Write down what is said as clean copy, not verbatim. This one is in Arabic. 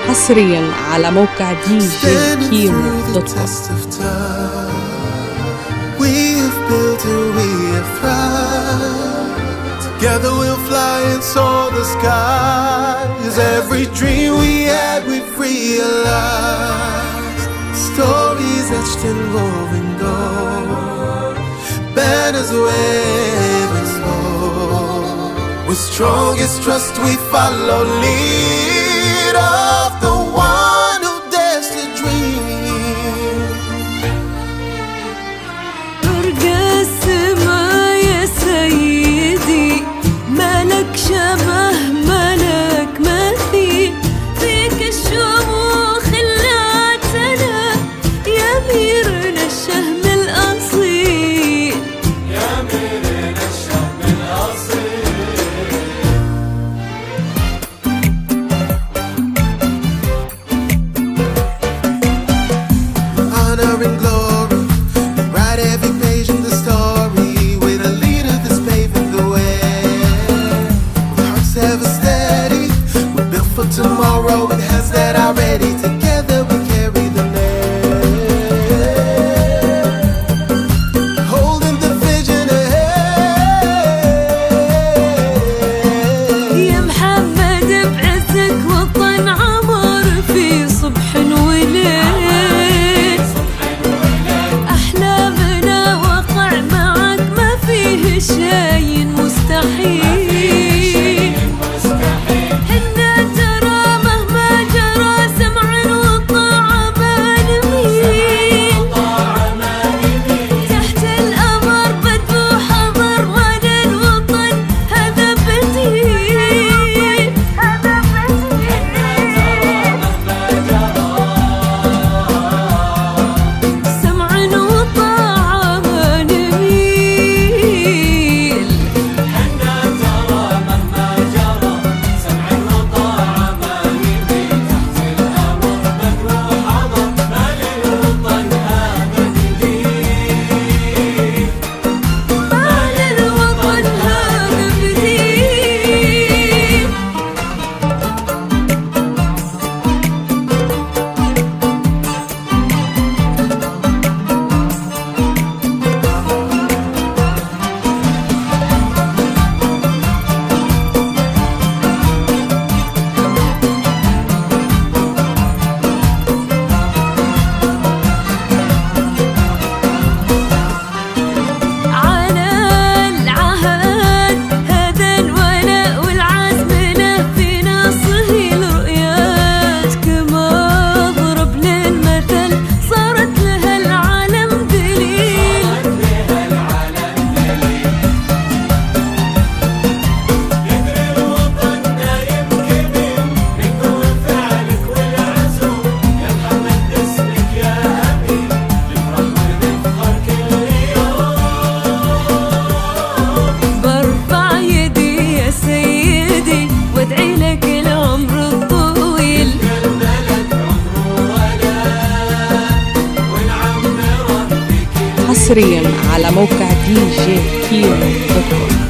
حصريا على موقع djkimo.com. Together we'll fly and soar the skies. Every dream we had we've realized. Stories etched in golden gold, banners wave and slow. With strongest trust we follow, lead of the one who dares to dream. برقى السما يا سيدي، ملك شبه ملك مثيل، فيك الشموخ خلاتنا يا أميرنا الشهم الأصيل، يا أميرنا الشهم الأصيل. Honor and glory, write every page in the story with a leader that's paving the way. With hearts ever steady, we're built for tomorrow with hands that are ready. Together we carry the name, holding the vision ahead. يا محمد بعزك وطن عمر في صبح وليل، أحلامنا وقع معك ما فيه شيء مستحيل. حنا ترى مهما جرى سمعا وطاعة ما نميل، تحت القمر بدو حضر مدى الوطن هذا بديل، هذا سمعا وطاعة ما نميل. حنا ترى مهما جرى سمعا وطاعة ما نميل، تحت القمر بدو حضر مدى الوطن هذا بديل، مال الوطن هذا بديل. على العهد هذا الولاء والعزم له فينا صهيل، رؤيات كما ضرب للمثل صارت لها العالم دليل. يدري الوطن نايم كبير من قوة فعلك والعزوم، يا محمد اسمك يا أمير نفرح ونفخر كل يوم. برفع يدي يا سيدي وادعي لك العمر الطويل، البلد عمره ولا ونعمره بك. حصريا على موقع djkimo.com.